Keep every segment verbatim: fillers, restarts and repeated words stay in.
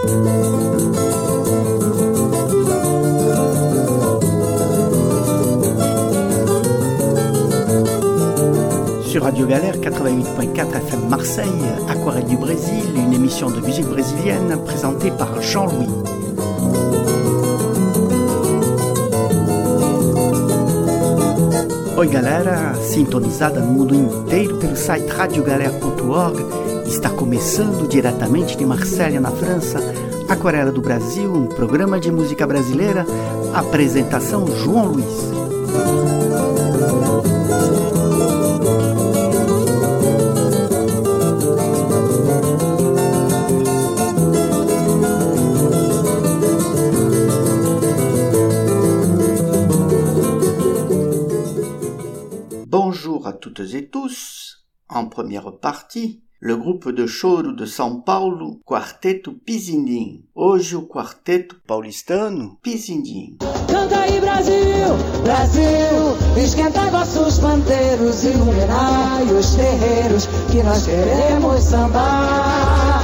Sur Radio Galère quatre-vingt-huit point quatre F M Marseille, Aquarelle du Brésil, une émission de musique brésilienne présentée par Jean-Louis. Oi galera, sintonizada no mundo inteiro pelo site radio galère ponto org, está começando diretamente de Marselha, na França, Aquarela do Brasil, um programa de música brasileira, apresentação João Luiz. Bonjour à toutes et tous. En première partie, le groupe de choro de São Paulo, Quarteto Pizindim. Hoje o quarteto paulistano Pizindim. Canta aí Brasil, Brasil, esquenta vossos pandeiros, iluminai os terreiros que nós queremos sambar.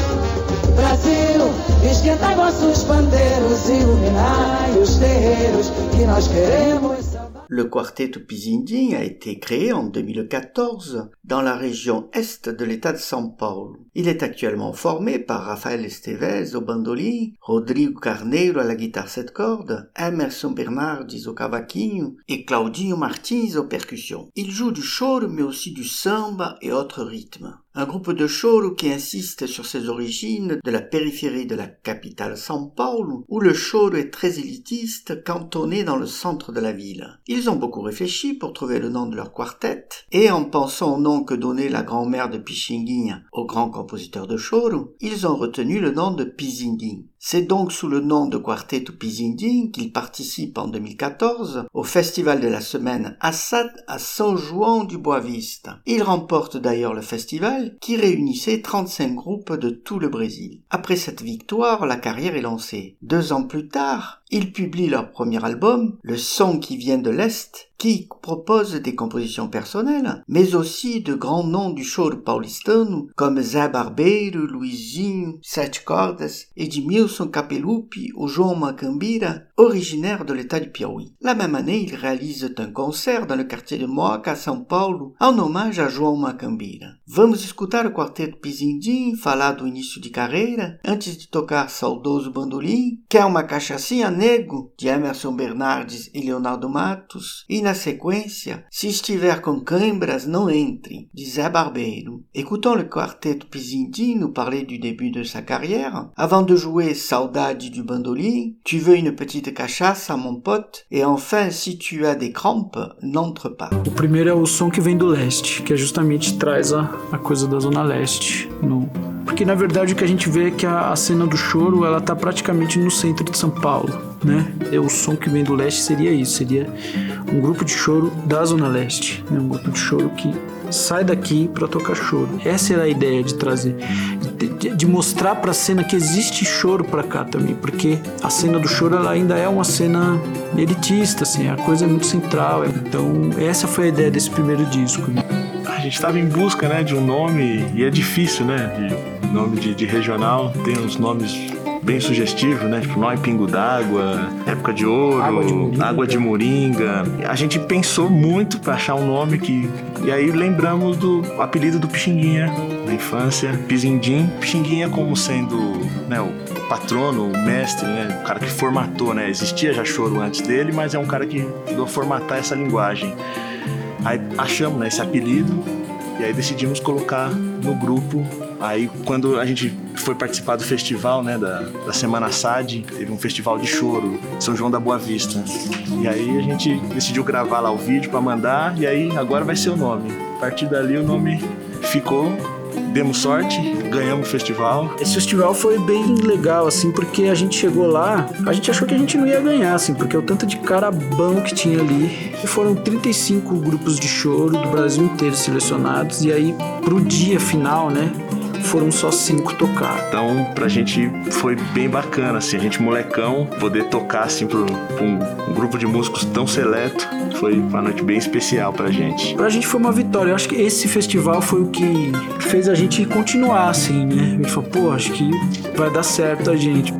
Brasil, esquenta vossos pandeiros, iluminai os terreiros que nós queremos sambar. Le quarteto Pizindim a été créé en deux mille quatorze dans la région est de l'état de São Paulo. Il est actuellement formé par Rafael Esteves au bandolim, Rodrigo Carneiro à la guitare sept cordes, Emerson Bernardes au cavaquinho et Claudinho Martins aux percussions. Il joue du choro mais aussi du samba et autres rythmes. Un groupe de choro qui insiste sur ses origines de la périphérie de la capitale São Paulo, où le choro est très élitiste, cantonné dans le centre de la ville. Ils ont beaucoup réfléchi pour trouver le nom de leur quartet, et en pensant au nom que donnait la grand-mère de Pixinguinha au grand compositeur de choro, ils ont retenu le nom de Pizindim. C'est donc sous le nom de Quarteto Pizindim qu'ils participent en deux mille quatorze au Festival de la Semaine Assad à São João du Boa Vista. Ils remportent d'ailleurs le festival qui réunissait trente-cinq groupes de tout le Brésil. Après cette victoire, la carrière est lancée. Deux ans plus tard, ils publient leur premier album, Le Son qui vient de l'Est, qui propose des compositions personnelles, mais aussi de grands noms du choro paulistano comme Zé Barbeiro, Luizinho, Sete Cordas, Edmilson Capelupi ou João Macambira, originaires de l'état du Piauí. La même année, ils réalisent un concert dans le quartier de Moca, à São Paulo, en hommage a João Macambira. Vamos escutar o quarteto Pizindim falar do início de carreira, antes de tocar Saudoso Bandolim, Quer uma Cachaçinha Nego, de Emerson Bernardes e Leonardo Matos, e na sequência, Se estiver com cãibras, não entre, de Zé Barbeiro. Écoutons le quarteto Pizindim nous parler du début de sa carrière, avant de jouer Saudade du Bandolim, Tu veux une petite cachaça, mon pote, et enfin, Si tu as des crampes, n'entre pas. O primeiro é o Som que vem do leste, que é justamente traz a, a coisa da Zona Leste. No... Porque na verdade o que a gente vê é que a, a cena do choro ela tá praticamente no centro de São Paulo, né? E o Som que vem do leste seria isso, seria um grupo de choro da Zona Leste, né? Um grupo de choro que sai daqui para tocar choro. Essa era a ideia de trazer, de, de mostrar para a cena que existe choro para cá também, porque a cena do choro ela ainda é uma cena elitista, assim, a coisa é muito central. Então essa foi a ideia desse primeiro disco, né? A gente estava em busca, né, de um nome, e é difícil, né, de nome de, de regional, tem uns nomes bem sugestivos, né, tipo Nó e Pingo d'Água, Época de Ouro, Água de Moringa. Água de Moringa. A gente pensou muito para achar um nome que... E aí lembramos do apelido do Pixinguinha, na infância, Pizindim. Pixinguinha como sendo, né, o patrono, o mestre, né, o cara que formatou, né, existia já choro antes dele, mas é um cara que ajudou a formatar essa linguagem. Aí achamos, né, esse apelido e aí decidimos colocar no grupo. Aí quando a gente foi participar do festival, né, da, da Semana Assad, teve um festival de choro, São João da Boa Vista. E aí a gente decidiu gravar lá o vídeo para mandar e aí agora vai ser o nome. A partir dali o nome ficou, demos sorte, ganhamos o festival. Esse festival foi bem legal, assim, porque a gente chegou lá, a gente achou que a gente não ia ganhar, assim, porque o tanto de cara bom que tinha ali. E foram trinta e cinco grupos de choro do Brasil inteiro selecionados, e aí pro dia final, né, foram só cinco tocar. Então, pra gente foi bem bacana, assim, a gente molecão, poder tocar, assim, pra um, um grupo de músicos tão seleto, foi uma noite bem especial pra gente. Pra gente foi uma vitória. Eu acho que esse festival foi o que fez a gente continuar, assim, né? A gente falou, pô, acho que vai dar certo a gente.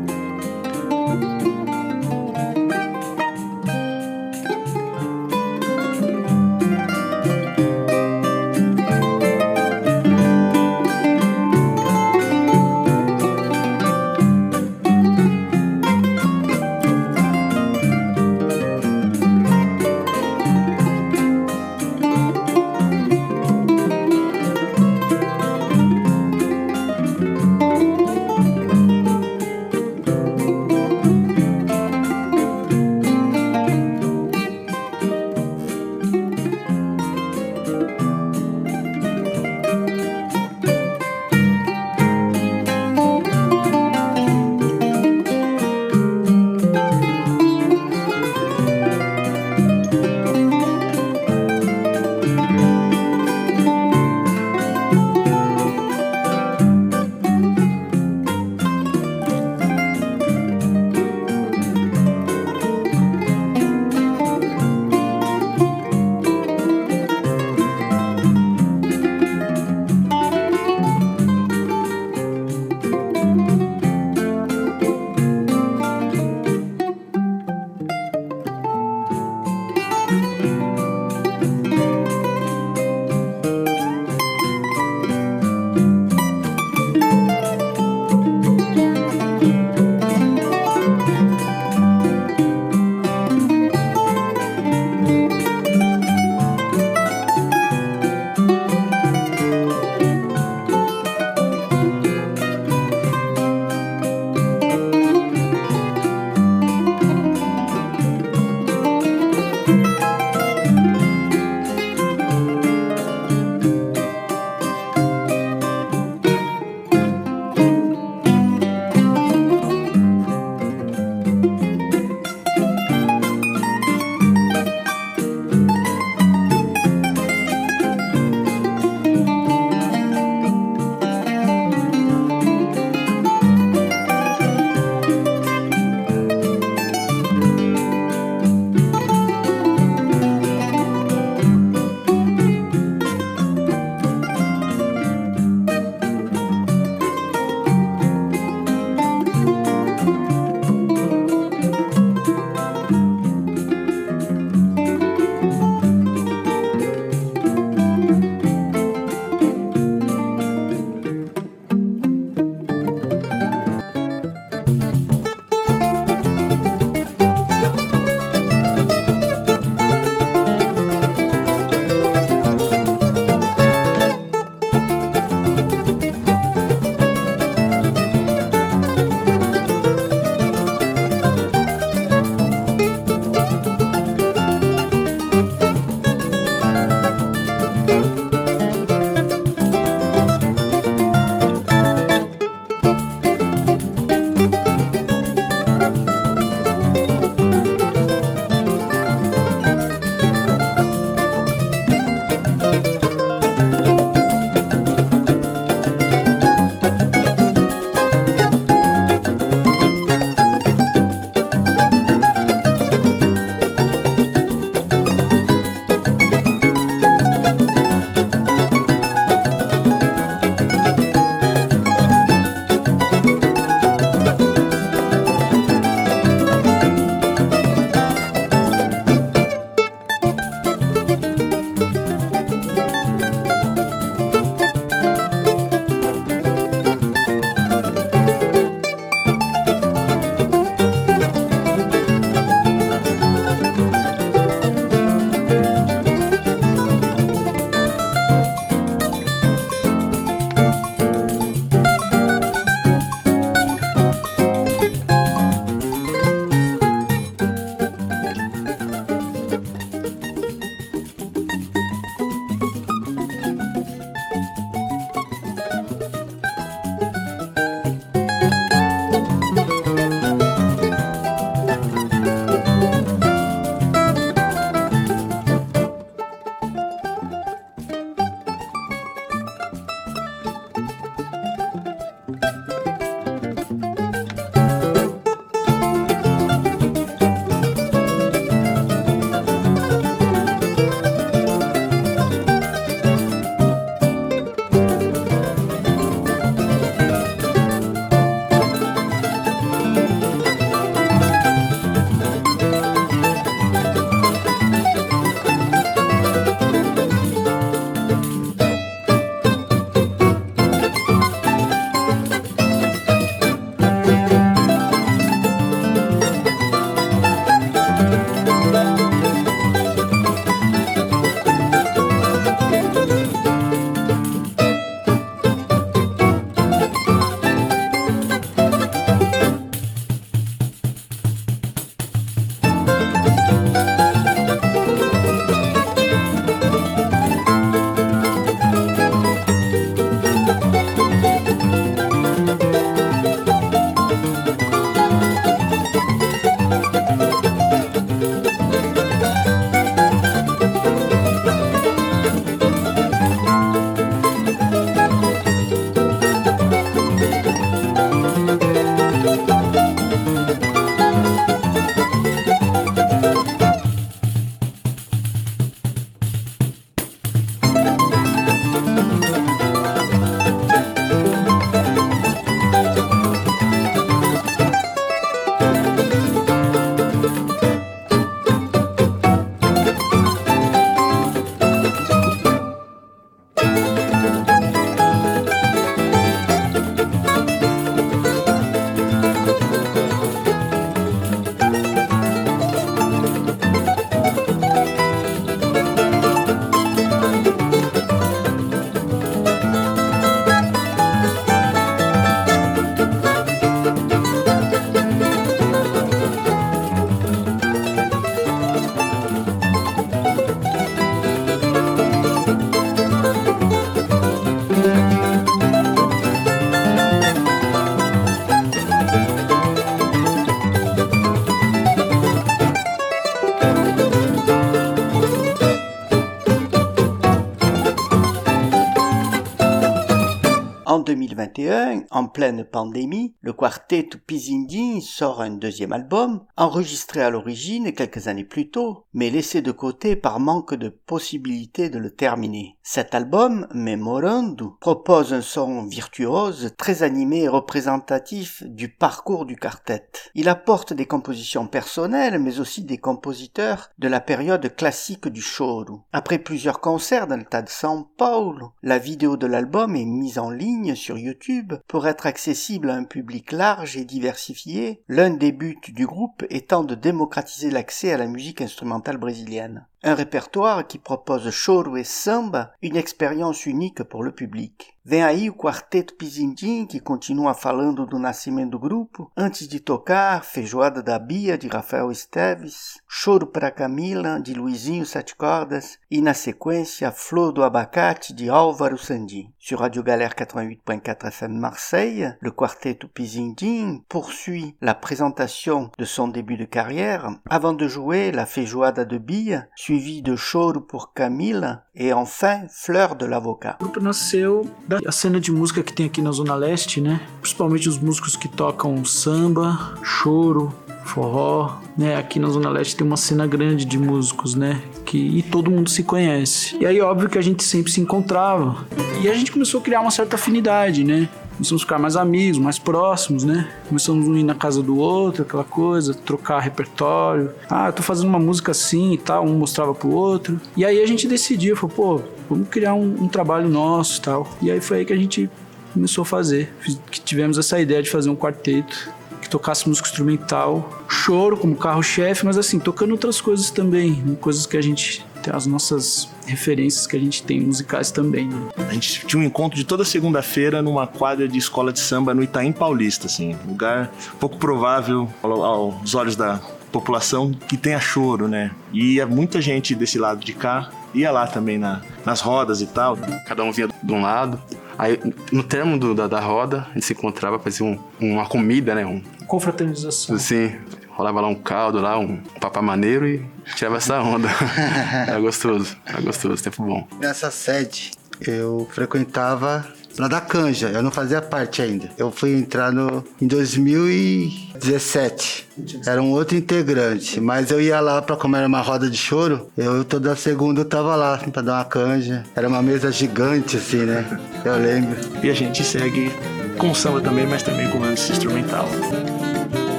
mille vingt et un, en pleine pandémie, le Quarteto Pisindin sort un deuxième album, enregistré à l'origine quelques années plus tôt, mais laissé de côté par manque de possibilité de le terminer. Cet album, Memorando, propose un son virtuose, très animé et représentatif du parcours du quartet. Il apporte des compositions personnelles, mais aussi des compositeurs de la période classique du choro. Après plusieurs concerts dans l'état de São Paulo, la vidéo de l'album est mise en ligne sur YouTube pour être accessible à un public large et diversifié, l'un des buts du groupe étant de démocratiser l'accès à la musique instrumentale brésilienne. Un répertoire qui propose choro et samba, une expérience unique pour le public. Vem aí o Quarteto Pisindin, que continua falando do nascimento do grupo, antes de tocar Feijoada da Bia, de Rafael Esteves, Choro para Camila, de Luizinho Sete Cordas, e na sequência Flor do Abacate, de Álvaro Sandi. Sur Radio Galère quatre-vingt-huit point quatre F M Marseille, le Quarteto Pisindin poursuit la présentation de son début de carrière, avant de jouer la Feijoada de Bia, suivi de Choro por Camila, et enfin Fleur de l'Avocat. O grupo nasceu da cena de música que tem aqui na Zona Leste, né? Principalmente os músicos que tocam samba, choro, forró, né? Aqui na Zona Leste tem uma cena grande de músicos, né? Que, e todo mundo se conhece. E aí, óbvio que a gente sempre se encontrava. E a gente começou a criar uma certa afinidade, né? Começamos a ficar mais amigos, mais próximos, né? Começamos a ir na casa do outro, aquela coisa, trocar repertório. Ah, eu tô fazendo uma música assim e tal, um mostrava pro outro. E aí a gente decidiu, falou, pô, vamos criar um, um trabalho nosso e tal. E aí foi aí que a gente começou a fazer. Que tivemos essa ideia de fazer um quarteto que tocasse música instrumental, choro como carro-chefe, mas assim, tocando outras coisas também, coisas que a gente tem, as nossas referências que a gente tem musicais também, né? A gente tinha um encontro de toda segunda-feira numa quadra de escola de samba no Itaim Paulista, assim, lugar pouco provável aos olhos da população que tenha choro, né? E ia muita gente desse lado de cá, ia lá também na, nas rodas e tal. Cada um vinha de um lado. Aí, no termo do, da, da roda, a gente se encontrava para fazer um, uma comida, né? Um, Confraternização. Sim, rolava lá um caldo, lá, um papá maneiro e tirava essa onda. Era gostoso, era gostoso, tempo bom. Nessa sede, eu frequentava lá da Canja, eu não fazia parte ainda. Eu fui entrar no, em dois mil e dezessete, era um outro integrante, mas eu ia lá pra comer uma roda de choro, eu toda segunda eu tava lá pra dar uma canja. Era uma mesa gigante assim, né? Eu lembro. E a gente segue com samba também, mas também com lance instrumental.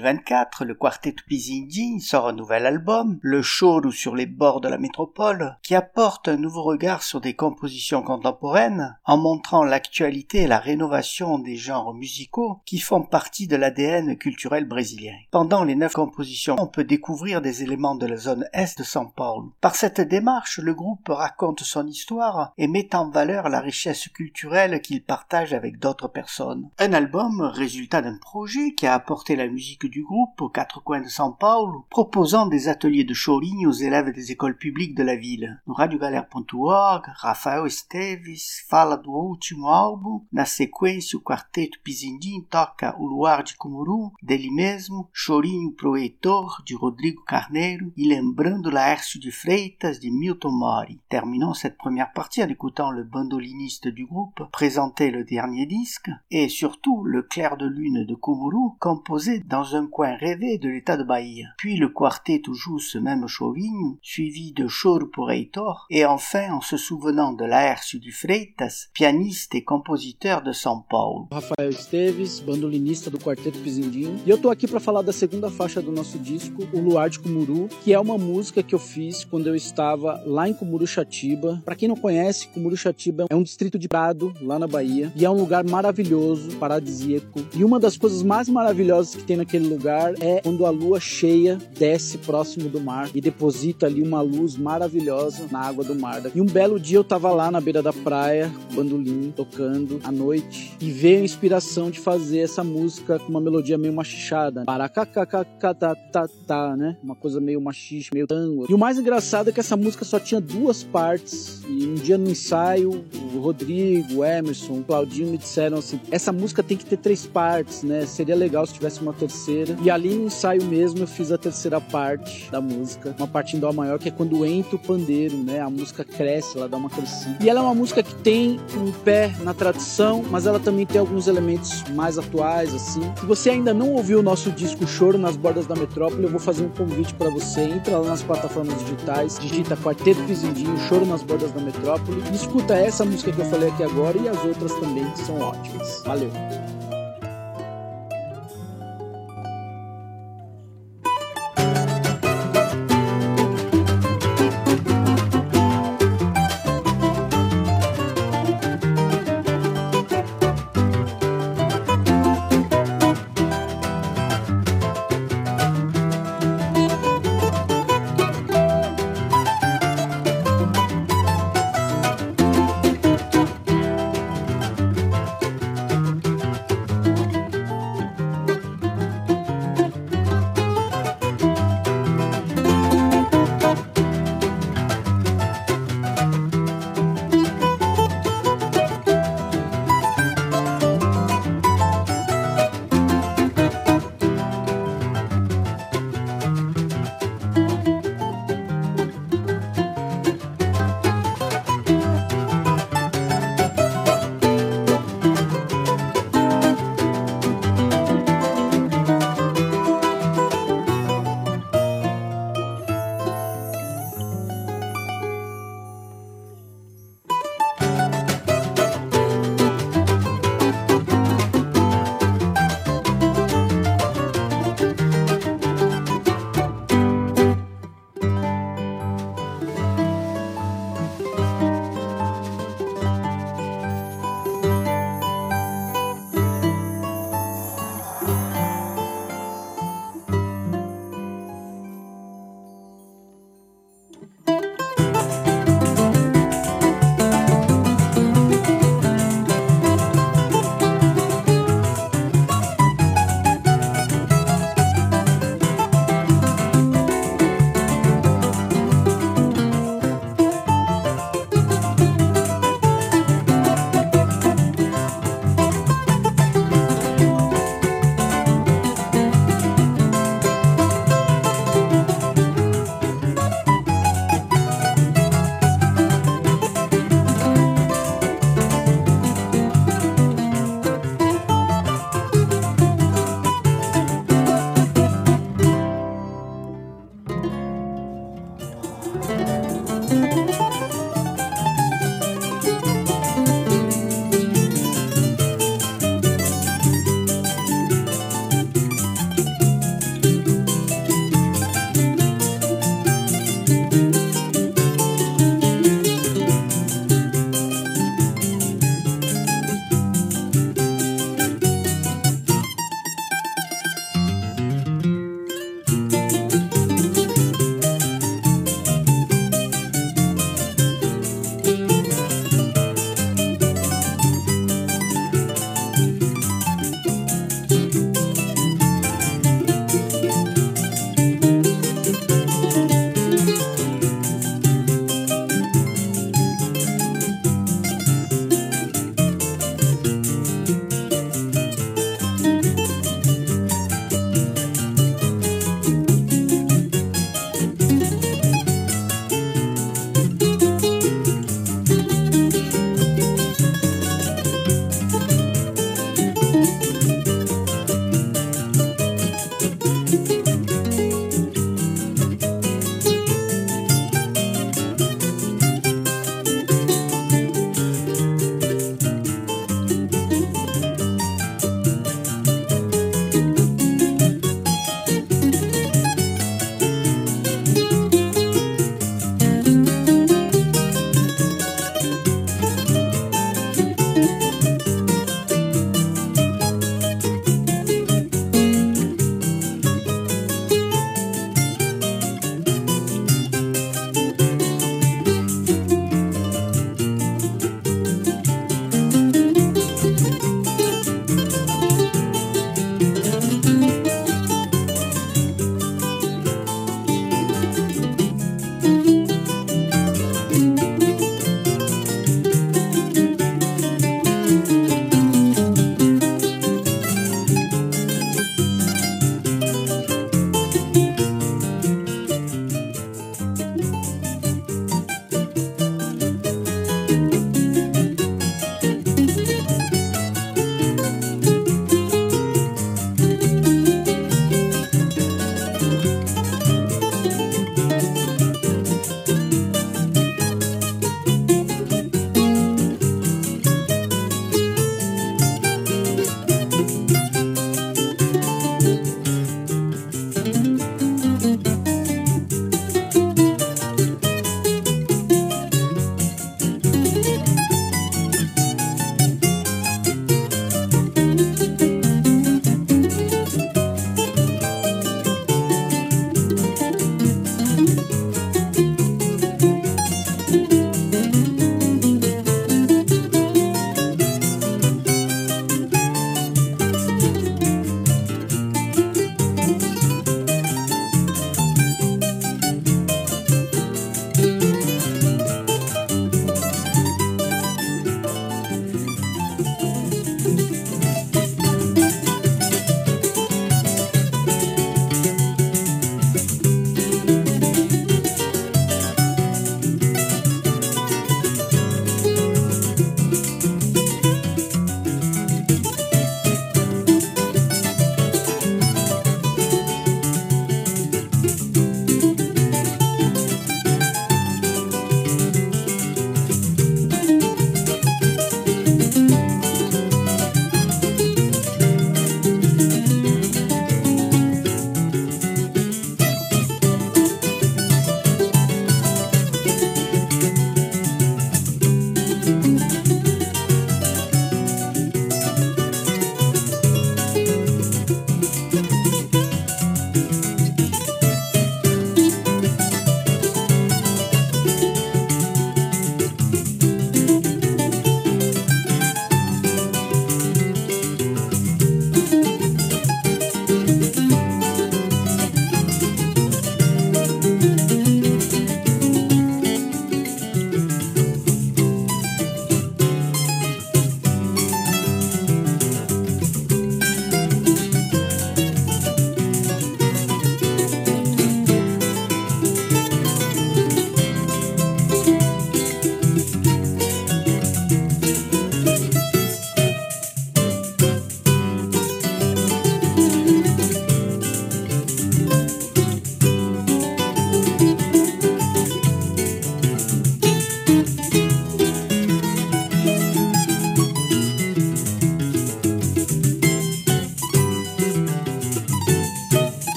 mille vingt-quatre, le quartet Pizindin sort un nouvel album, Le Choro sur les bords de la métropole, qui apporte un nouveau regard sur des compositions contemporaines en montrant l'actualité et la rénovation des genres musicaux qui font partie de l'A D N culturel brésilien. Pendant les neuf compositions, on peut découvrir des éléments de la zone est de São Paulo. Par cette démarche, le groupe raconte son histoire et met en valeur la richesse culturelle qu'il partage avec d'autres personnes. Un album, résultat d'un projet qui a apporté la musique du groupe aux quatre coins de São Paulo, proposant des ateliers de chorinho aux élèves des écoles publiques de la ville. No radio galera ponto org, Rafael Esteves fala do último álbum, na sequência o quarteto Pizindin toca O Luar de Cumuru, dele mesmo, Chorinho pro Heitor, de Rodrigo Carneiro, e Lembrando Laércio de Freitas, de Milton Mori. Terminons cette première partie en écoutant le bandoliniste du groupe présenter le dernier disque, et surtout le clair de lune de Cumuru, composé dans un coin rêvé de l'état de Bahia. Puis le quartet joue ce même chorinho, suivi de Choro por Heitor, et enfin en se souvenant de Laércio de Freitas, pianiste et compositeur de São Paulo. Rafael Esteves, bandolinista do Quarteto Pizindin, e eu tô aqui para falar da segunda faixa do nosso disco, O Luar de Cumuru, que é uma música que eu fiz quando eu estava lá em Cumuruxatiba. Para quem não conhece, Cumuruxatiba é um distrito de Prado, lá na Bahia, e é um lugar maravilhoso, paradisíaco. E uma das coisas mais maravilhosas que tem naquele lugar é quando a lua cheia desce próximo do mar e deposita ali uma luz maravilhosa na água do mar. E um belo dia eu tava lá na beira da praia, bandolim, tocando à noite, e veio a inspiração de fazer essa música com uma melodia meio machichada, paracacacacatatatá, né? Uma coisa meio machixe, meio tango. E o mais engraçado é que essa música só tinha duas partes, e um dia no ensaio, o Rodrigo, o Emerson, o Claudinho me disseram assim, essa música tem que ter três partes, né? Seria legal se tivesse uma terceira. E ali no ensaio mesmo eu fiz a terceira parte da música, uma parte em dó maior, que é quando entra o pandeiro, né? A música cresce, ela dá uma crescida. E ela é uma música que tem um pé na tradição, mas ela também tem alguns elementos mais atuais, assim. Se você ainda não ouviu o nosso disco Choro nas Bordas da Metrópole, eu vou fazer um convite para você. Entra lá nas plataformas digitais, digita Quarteto Pizindin, Choro nas Bordas da Metrópole, e escuta essa música que eu falei aqui agora e as outras também, que são ótimas. Valeu!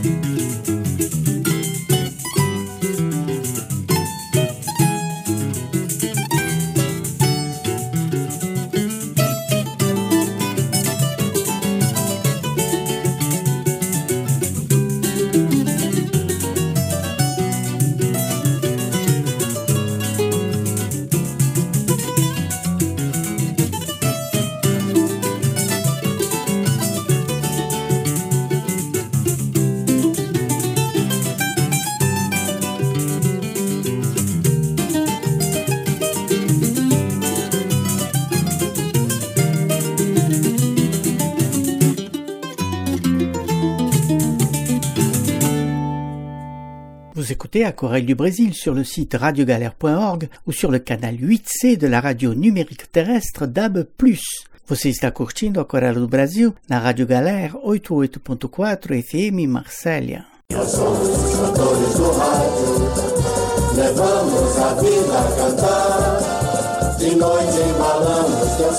Vous écoutez Aquarelle du Brésil sur le site radio galère point org ou sur le canal huit C de la radio numérique terrestre D A B plus. Você está curtindo Aquarela do Brasil na Rádio Galera oitenta e oito ponto quatro F M Marsella. Nós somos os cantores do rádio, levamos a vida a cantar. De noite embalamos teu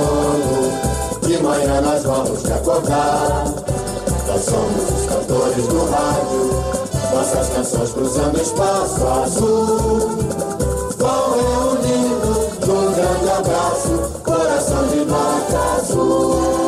sono, de manhã nós vamos te acordar. Nós somos os cantores do rádio, nossas canções cruzando espaço azul. Vão reunindo num grande abraço, coração de nota azul.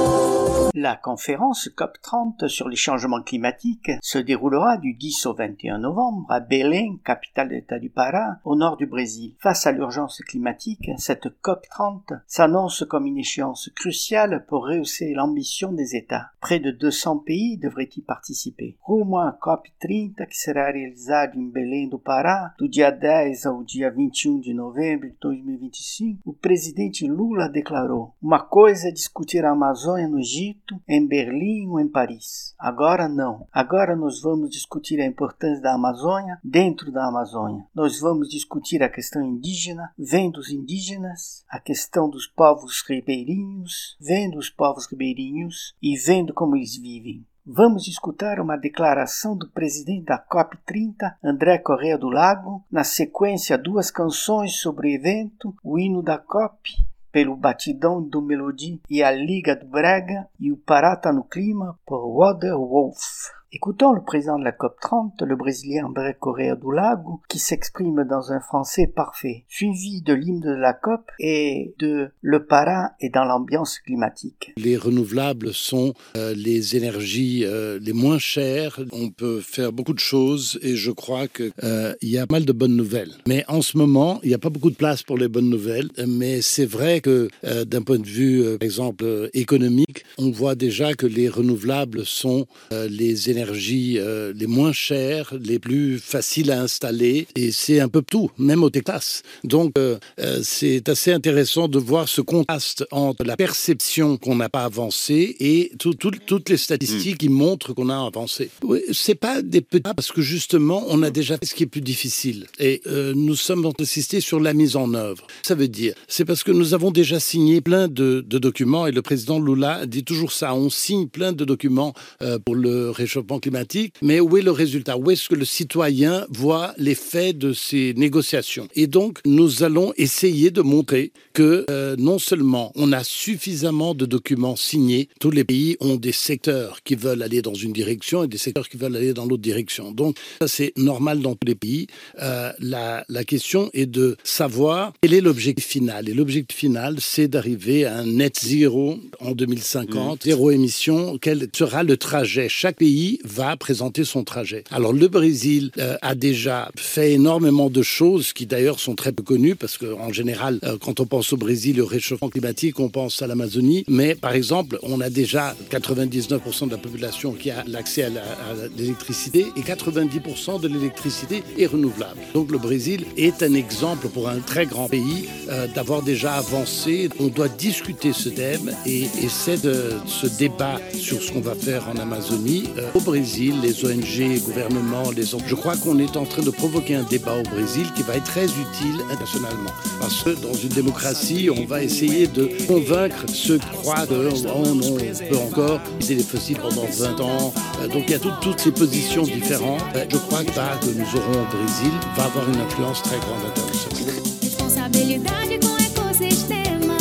La conférence COP trente sur les changements climatiques se déroulera du dix au vingt et un novembre à Belém, capitale de l'État du Pará, au nord du Brésil. Face à l'urgence climatique, cette COP trente s'annonce comme une échéance cruciale pour rehausser l'ambition des États. Près de deux cents pays devraient y participer. Rumo à COP trinta, que será realizada em Belém do Pará, do dia dez ao dia vinte e um de novembro de dois mil e vinte e cinco, o presidente Lula declarou: uma coisa é discutir a Amazônia no Egito, em Berlim ou em Paris. Agora não. Agora nós vamos discutir a importância da Amazônia dentro da Amazônia. Nós vamos discutir a questão indígena, vem dos indígenas, a questão dos povos ribeirinhos, vem dos povos ribeirinhos e vendo como eles vivem. Vamos escutar uma declaração do presidente da COP trinta, André Correia do Lago, na sequência duas canções sobre o evento, o hino da COP, pelo Batidão do Melody e a Liga do Brega, e o Pará tá no clima por Water Wolf. Écoutons le président de la COP trente, le Brésilien André Correia do Lago, qui s'exprime dans un français parfait, suivi de l'hymne de la COP et de Le Pará est dans l'ambiance climatique. Les renouvelables sont euh, les énergies euh, les moins chères. On peut faire beaucoup de choses et je crois qu'il euh, y a pas mal de bonnes nouvelles. Mais en ce moment, il n'y a pas beaucoup de place pour les bonnes nouvelles. Mais c'est vrai que euh, d'un point de vue, euh, par exemple, euh, économique, on voit déjà que les renouvelables sont euh, les énergies Euh, les moins chères, les plus faciles à installer, et c'est un peu tout, même au Texas. Donc euh, euh, c'est assez intéressant de voir ce contraste entre la perception qu'on n'a pas avancé et tout, tout, toutes les statistiques qui montrent qu'on a avancé. Oui, c'est pas des petits pas parce que justement on a déjà fait ce qui est plus difficile et euh, nous sommes insistés sur la mise en œuvre. Ça veut dire, c'est parce que nous avons déjà signé plein de, de documents et le président Lula dit toujours ça, on signe plein de documents euh, pour le réchauffement climatique, mais où est le résultat? Où est-ce que le citoyen voit l'effet de ces négociations? Et donc, nous allons essayer de montrer que euh, non seulement on a suffisamment de documents signés, tous les pays ont des secteurs qui veulent aller dans une direction et des secteurs qui veulent aller dans l'autre direction. Donc, ça c'est normal dans tous les pays. Euh, la, la question est de savoir quel est l'objectif final. Et l'objectif final, c'est d'arriver à un net zéro en deux mille cinquante, mmh. zéro émission. Quel sera le trajet? Chaque pays va présenter son trajet. Alors le Brésil euh, a déjà fait énormément de choses qui d'ailleurs sont très peu connues parce qu'en général, euh, quand on pense au Brésil, au réchauffement climatique, on pense à l'Amazonie. Mais par exemple, on a déjà quatre-vingt-dix-neuf pour cent de la population qui a l'accès à, la, à l'électricité et quatre-vingt-dix pour cent de l'électricité est renouvelable. Donc le Brésil est un exemple pour un très grand pays euh, d'avoir déjà avancé. On doit discuter ce thème et, et c'est de, ce débat sur ce qu'on va faire en Amazonie euh, au Brésil, les O N G, les gouvernements, les autres. Je crois qu'on est en train de provoquer un débat au Brésil qui va être très utile internationalement. Parce que dans une démocratie, on va essayer de convaincre ceux qui croient que oh non, on peut encore utiliser les fossiles pendant vingt ans. Donc il y a tout, toutes ces positions différentes. Je crois que, bah, que nous aurons au Brésil va avoir une influence très grande internationale. Responsabilidade com o ecossistema.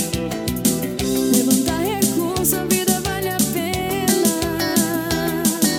Levantar recursos, a vida vale a pena.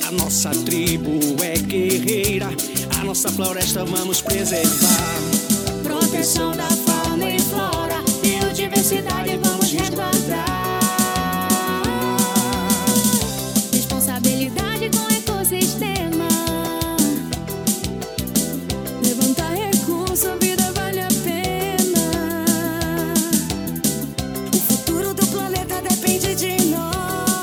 A nossa tribo é guerreira, a nossa floresta vamos preservar. Proteção da fauna e flora, biodiversidade vamos resguardar. Responsabilidade com o ecossistema. Levantar recurso, a vida vale a pena. O futuro do planeta depende de nós.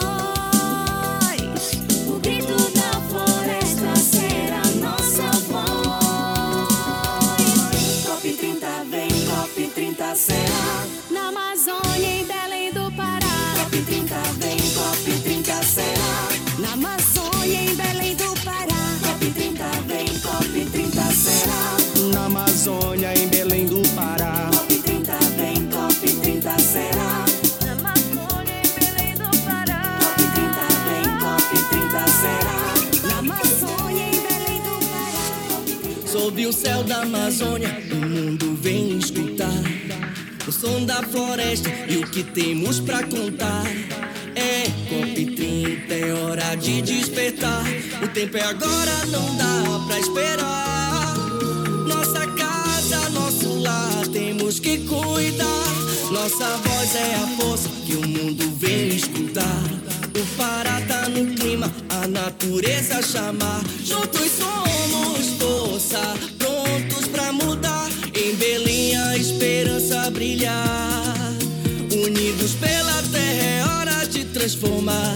O grito da floresta será nossa voz. COP trinta vem, COP trinta será na Amazônia e Belém do Pará. COP trinta vem, COP trinta será na Amazônia e Belém do Pará. COP trinta vem, COP trinta será Na Amazônia, em Belém do Pará. COP trinta vem, COP trinta será na Amazônia e Belém do Pará. COP trinta vem, COP trinta será na Amazônia e Belém do Pará. Sob o céu da Amazônia, o mundo vem escutar o som da floresta e o que temos pra contar. É COP trinta, é hora de despertar. O tempo é agora, não dá pra esperar. Nossa casa, nosso lar, temos que cuidar. Nossa voz é a força que o mundo vem escutar. O Pará tá no clima, a natureza chamar. Juntos somos força, prontos pra mudar. Em Belém a esperança brilhar. Unidos pela terra é hora de transformar.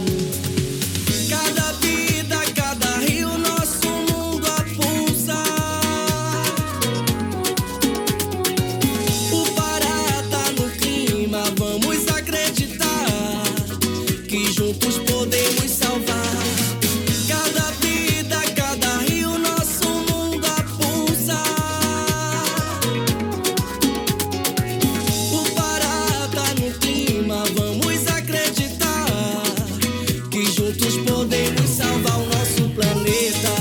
Cada vida, cada rio, nosso mundo a pulsar. O Pará tá no clima, vamos acreditar que juntos podemos salvar. Cada vida, cada rio, nosso mundo a pulsar. O Pará tá no clima, vamos acreditar que juntos podemos salvar o nosso planeta.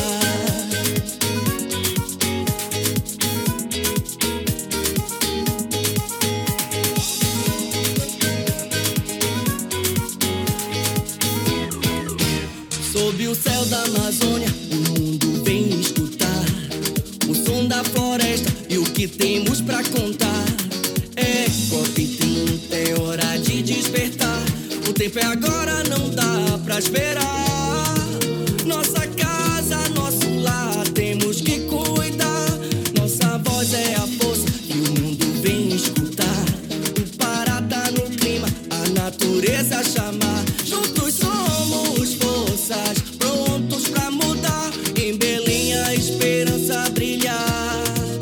Sob o céu da Amazônia, o mundo vem escutar o som da floresta e o que temos pra contar. É COP trinta, é hora de despertar. O tempo é agora, não dá pra esperar. Nossa casa, nosso lar, temos que cuidar. Nossa voz é a força que o mundo vem escutar. O Pará tá no clima, a natureza chamar. Juntos somos forças, prontos pra mudar. Em Belém a esperança brilhar.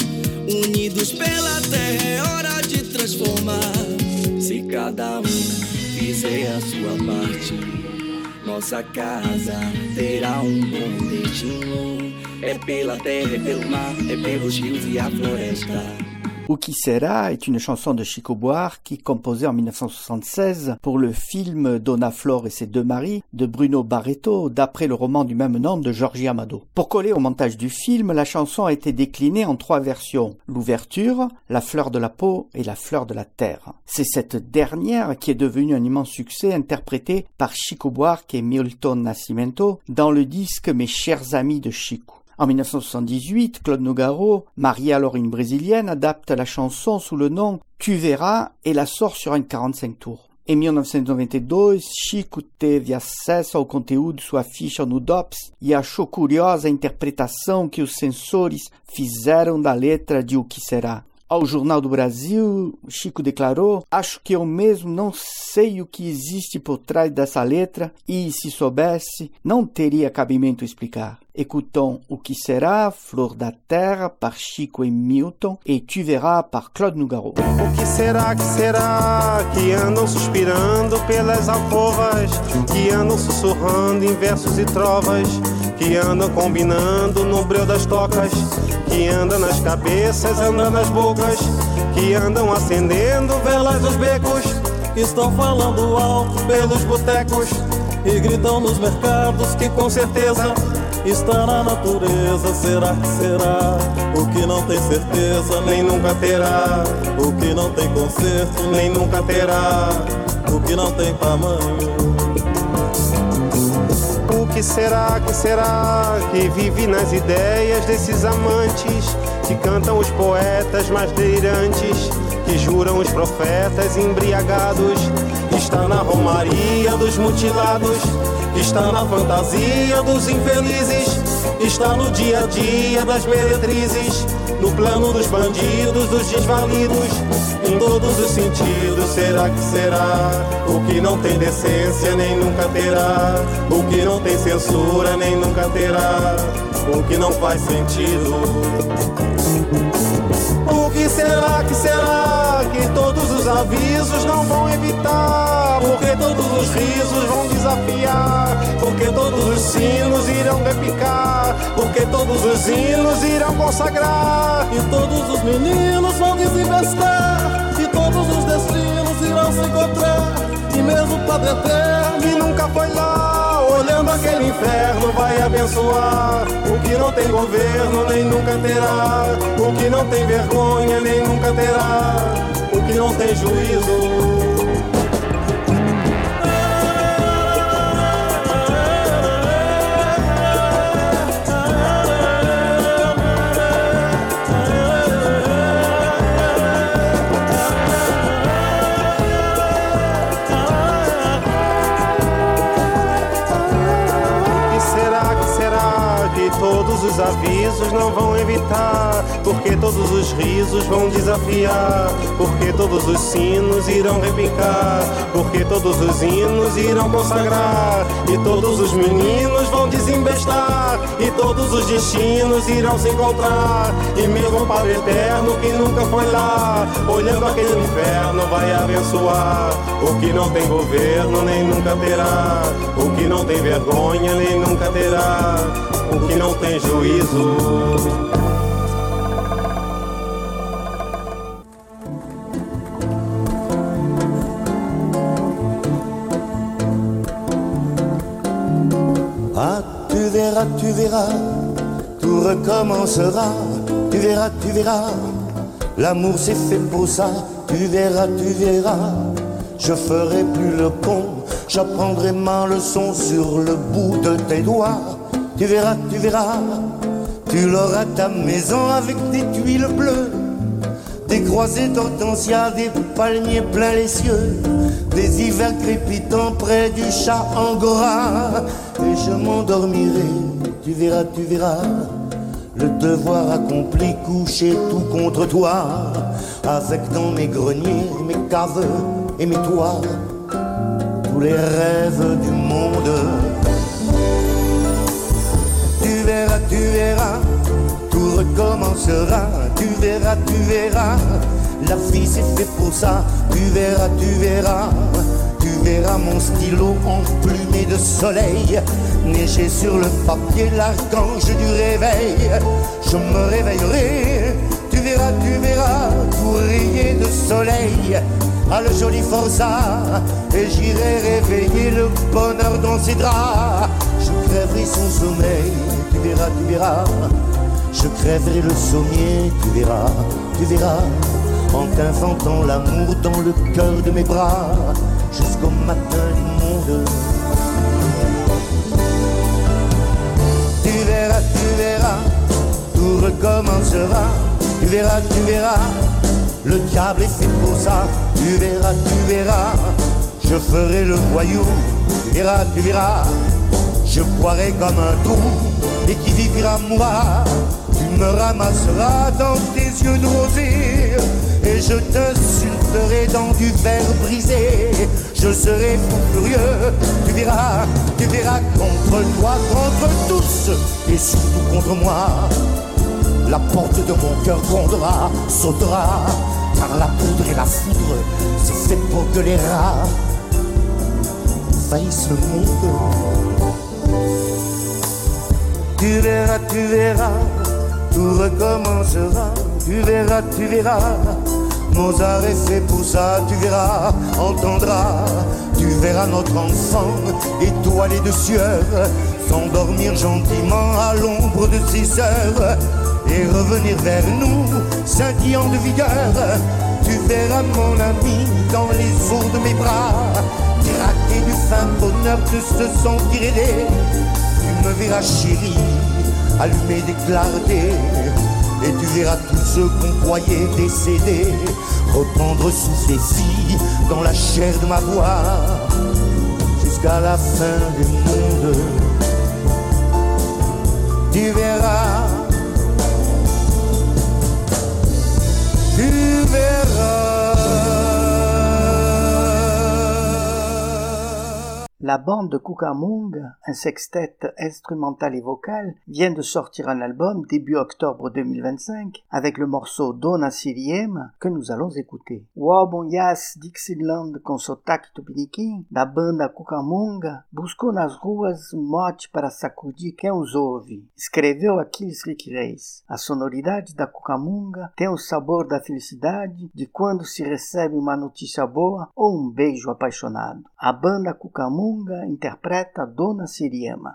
Unidos pela terra é hora de transformar. Se cada um fizer a sua parte, nossa casa terá um bom destino. É pela terra, é pelo mar, é pelos rios e a floresta. O qui sera est une chanson de Chico Buarque composée en mille neuf cent soixante-seize pour le film Dona Flor et ses deux maris de Bruno Barreto, d'après le roman du même nom de Jorge Amado. Pour coller au montage du film, la chanson a été déclinée en trois versions: l'ouverture, la fleur de la peau et la fleur de la terre. C'est cette dernière qui est devenue un immense succès, interprétée par Chico Buarque et Milton Nascimento dans le disque Mes chers amis de Chico. En mille neuf cent soixante-dix-huit, Claude Nougaro, marié alors une brésilienne, adapte la chanson sous le nom Tu verras et la sort sur un quarante-cinq tours. Em mille novecentos e noventa e dois, Chico teve acesso ao conteúdo de sua ficha no D O P S e achou curiosa a interpretação que os censores fizeram da letra de O Que Será. Ao Jornal do Brasil, Chico declarou: acho que eu mesmo não sei o que existe por trás dessa letra e, se soubesse, não teria cabimento explicar. Écoutons O Que Será, Flor da Terra, par Chico e Milton, e Tu Verras, par Claude Nougaro. O que será, que será, que andam suspirando pelas alcovas, que andam sussurrando em versos e trovas, que andam combinando no breu das tocas, que andam nas cabeças, andam nas bocas, que andam acendendo velas nos becos, estão falando alto pelos botecos e gritam nos mercados que com certeza está na natureza. Será que será? O que não tem certeza nem nunca terá. O que não tem conserto nem nunca terá. O que não tem tamanho. O que será, que será que vive nas ideias desses amantes que cantam os poetas mais delirantes, que juram os profetas embriagados? Está na romaria dos mutilados, está na fantasia dos infelizes, está no dia a dia das meretrizes, no plano dos bandidos, dos desvalidos, em todos os sentidos. Será que será o que não tem decência nem nunca terá, o que não tem censura nem nunca terá, o que não faz sentido? O que será, que será que todos os avisos não vão evitar? Porque todos os risos vão desafiar, porque todos os sinos irão repicar, porque todos os hinos irão consagrar, e todos os meninos vão desinvestar, e todos os destinos irão se encontrar, e mesmo o Padre Eterno que nunca foi lá, olhando aquele inferno vai abençoar. O que não tem governo nem nunca terá, o que não tem vergonha nem nunca terá, o que não tem juízo. Todos os avisos não vão evitar, porque todos os risos vão desafiar, porque todos os sinos irão repicar, porque todos os hinos irão consagrar, e todos os meninos vão desembestar, e todos os destinos irão se encontrar, e mesmo o Padre Eterno que nunca foi lá, olhando aquele inferno vai abençoar. O que não tem governo nem nunca terá, o que não tem vergonha nem nunca terá, o que não tem juízo. Ah, tu verras, tu verras, tout recommencera. Tu verras, tu verras, l'amour c'est fait pour ça. Tu verras, tu verras, je ferai plus le con, j'apprendrai ma leçon sur le bout de tes doigts. Tu verras, tu verras, tu l'auras ta maison avec des tuiles bleues, des croisées d'hortensia, des palmiers plein les cieux, des hivers crépitants près du chat angora. Et je m'endormirai, tu verras, tu verras, le devoir accompli, couché tout contre toi, avec dans mes greniers, mes caves et mes toits, tous les rêves du monde. Tu verras, tu verras, tout recommencera. Tu verras, tu verras, la vie c'est fait pour ça. Tu verras, tu verras, tu verras mon stylo emplumé de soleil, neiger sur le papier l'archange du réveil. Je me réveillerai, tu verras, tu verras, tout rayé de soleil, à le joli Forza, et j'irai réveiller le bonheur dans ses draps. Je crèverai son sommeil, tu verras, tu verras, je crèverai le sommier, tu verras, tu verras, en t'inventant l'amour dans le cœur de mes bras, jusqu'au matin du monde. Tu verras, tu verras, tout recommencera. Tu verras, tu verras, le diable est fait pour ça. Tu verras, tu verras, je ferai le voyou. Tu verras, tu verras, je boirai comme un trou, et qui vivra mourra. Tu me ramasseras dans tes yeux de rosée, et je t'insulterai dans du verre brisé. Je serai fou furieux, tu verras, tu verras, contre toi, contre tous, et surtout contre moi. La porte de mon cœur grondera, sautera, car la poudre et la foudre, c'est fait pour que les rats envahissent le monde. Tu verras, tu verras, tout recommencera. Tu verras, tu verras, Mozart est fait pour ça. Tu verras, entendras, tu verras notre enfant étoilé de sueur s'endormir gentiment à l'ombre de ses sœurs et revenir vers nous scintillant de vigueur. Tu verras mon ami dans les eaux de mes bras craquer du fin bonheur de se sentir aidé verras chérie, allumer des clartés, et tu verras tous ceux qu'on croyait décédés reprendre souffle ici dans la chair de ma voix jusqu'à la fin du monde. Tu verras, tu verras. La bande de Cucamonga, un sextet instrumental et vocal, vient de sortir un album début octobre deux mille vingt-cinq avec le morceau Dona Siriema que nous allons écouter. O álbum Yas Dixieland com sotaque tupiniquim da banda Cucamonga buscou nas ruas um mote para sacudir quem os ouve, escreveu Aquiles Rick Reis. A sonoridade da Cucamonga tem o sabor da felicidade de quando se recebe uma notícia boa ou um beijo apaixonado. A banda Cucamonga interpreta Dona Siriema.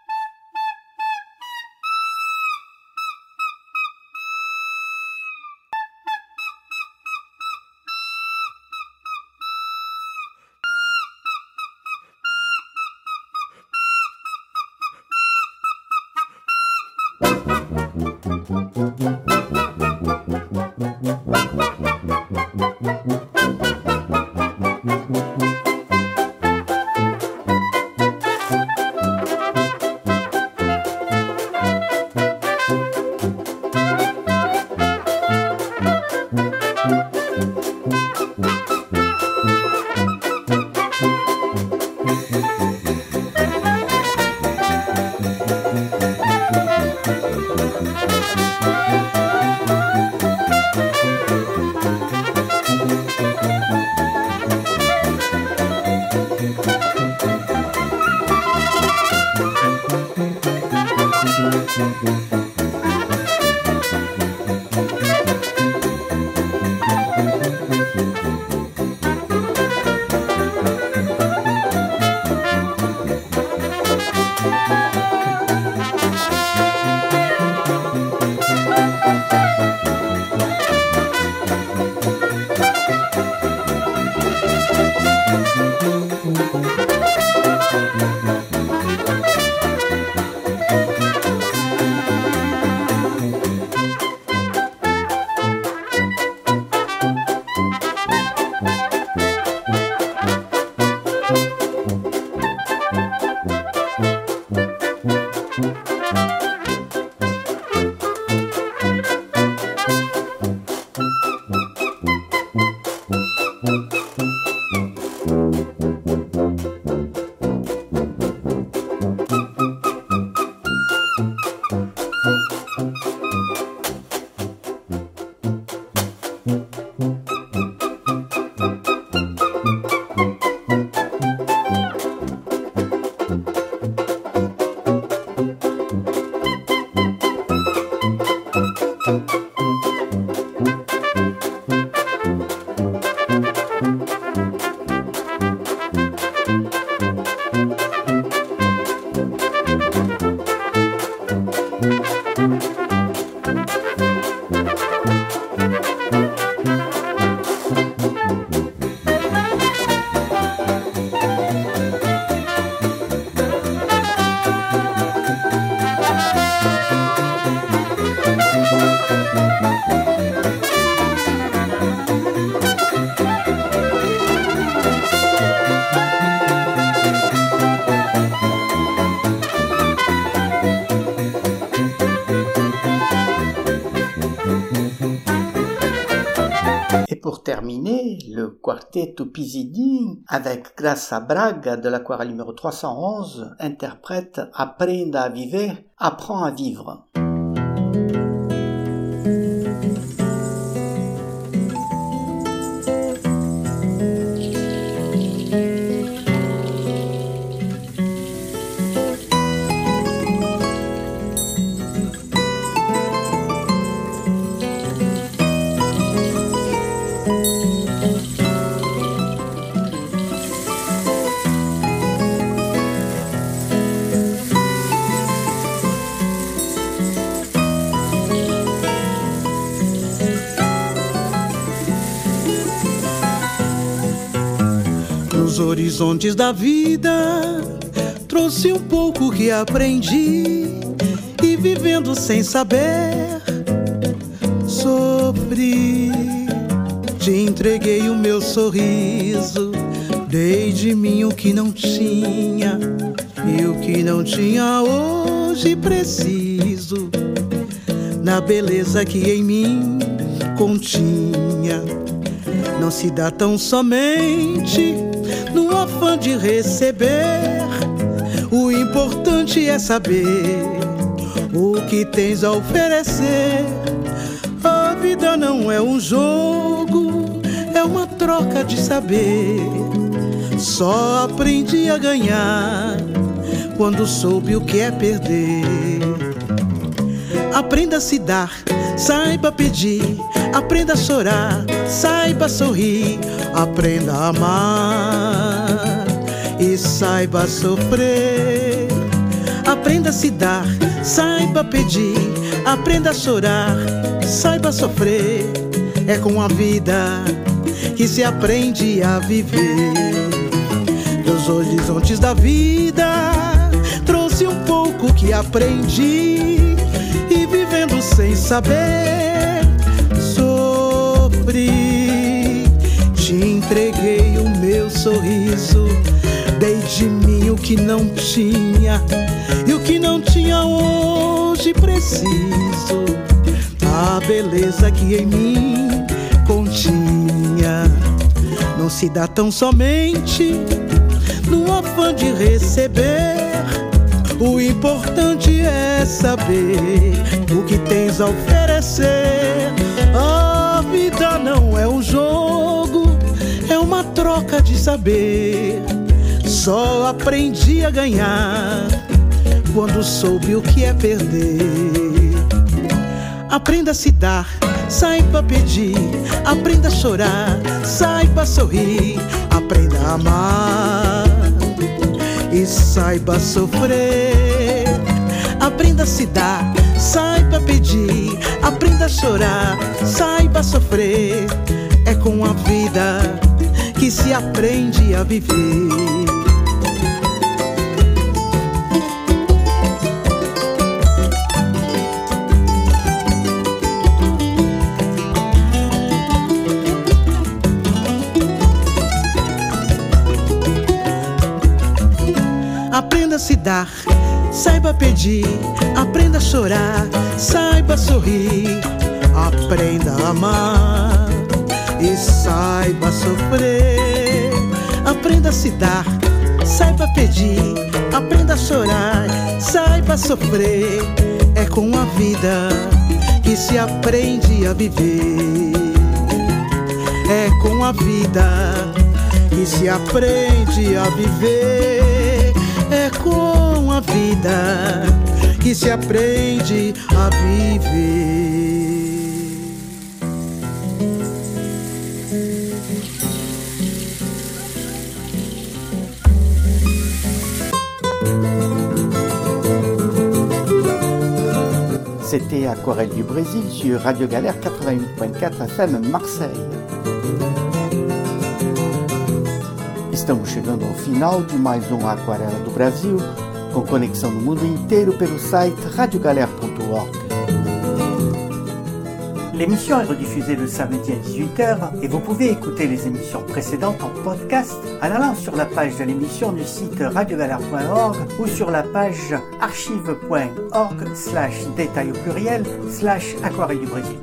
pour terminer, le quartetto Pisidin, avec Graça Braga de la chorale numéro trois cent onze, interprète Aprenda a viver, apprends à vivre. Horizontes da vida trouxe um pouco que aprendi e vivendo sem saber, sofri. Te entreguei o meu sorriso, dei de mim o que não tinha, e o que não tinha hoje preciso, na beleza que em mim continha. Não se dá tão somente no afã de receber, o importante é saber o que tens a oferecer. A vida não é um jogo, é uma troca de saber. Só aprendi a ganhar quando soube o que é perder. Aprenda a se dar, saiba pedir. Aprenda a chorar, saiba sorrir. Aprenda a amar e saiba sofrer. Aprenda a se dar, saiba pedir. Aprenda a chorar, saiba sofrer. É com a vida que se aprende a viver. Dos horizontes da vida trouxe um pouco que aprendi, e vivendo sem saber, sofri. Te entreguei o meu sorriso, dei de mim o que não tinha, e o que não tinha hoje preciso, a beleza que em mim continha. Não se dá tão somente no afã de receber, o importante é saber o que tens a oferecer. A vida não é um jogo, é uma troca de saber. Só aprendi a ganhar quando soube o que é perder. Aprenda a se dar, saiba pedir. Aprenda a chorar, saiba sorrir. Aprenda a amar e saiba sofrer. Aprenda a se dar, saiba pedir. Aprenda a chorar, saiba sofrer. É com a vida que se aprende a viver. Aprenda a se dar, saiba pedir. Aprenda a chorar, saiba sorrir. Aprenda a amar e saiba sofrer. Aprenda a se dar, saiba pedir. Aprenda a chorar, saiba sofrer. É com a vida que se aprende a viver. É com a vida que se aprende a viver. É com a vida que se aprende a viver. C'était Aquarelle du Brésil sur Radio Galère quatre-vingt-huit point quatre F M Marseille. Estamos chegando ao final de mais um Aquarela do Brasil, com conexão no mundo inteiro pelo site radio galère point org. L'émission est rediffusée le samedi à dix-huit heures et vous pouvez écouter les émissions précédentes en podcast en allant sur la page de l'émission du site radio galère point org ou sur la page archive point org slash détail au pluriel slash Aquarelle du Brésil.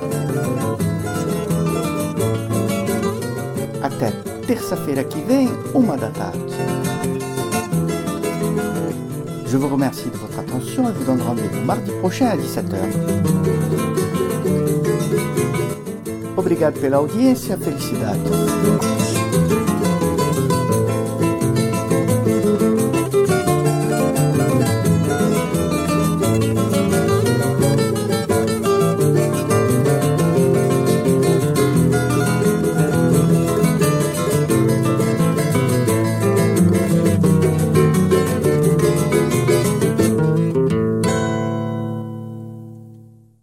Até terça-feira que vem, uma da tarde. Je vous remercie de votre attention et vous donne rendez-vous mardi prochain à dix-sept heures. Obrigado pela audiência, felicidades.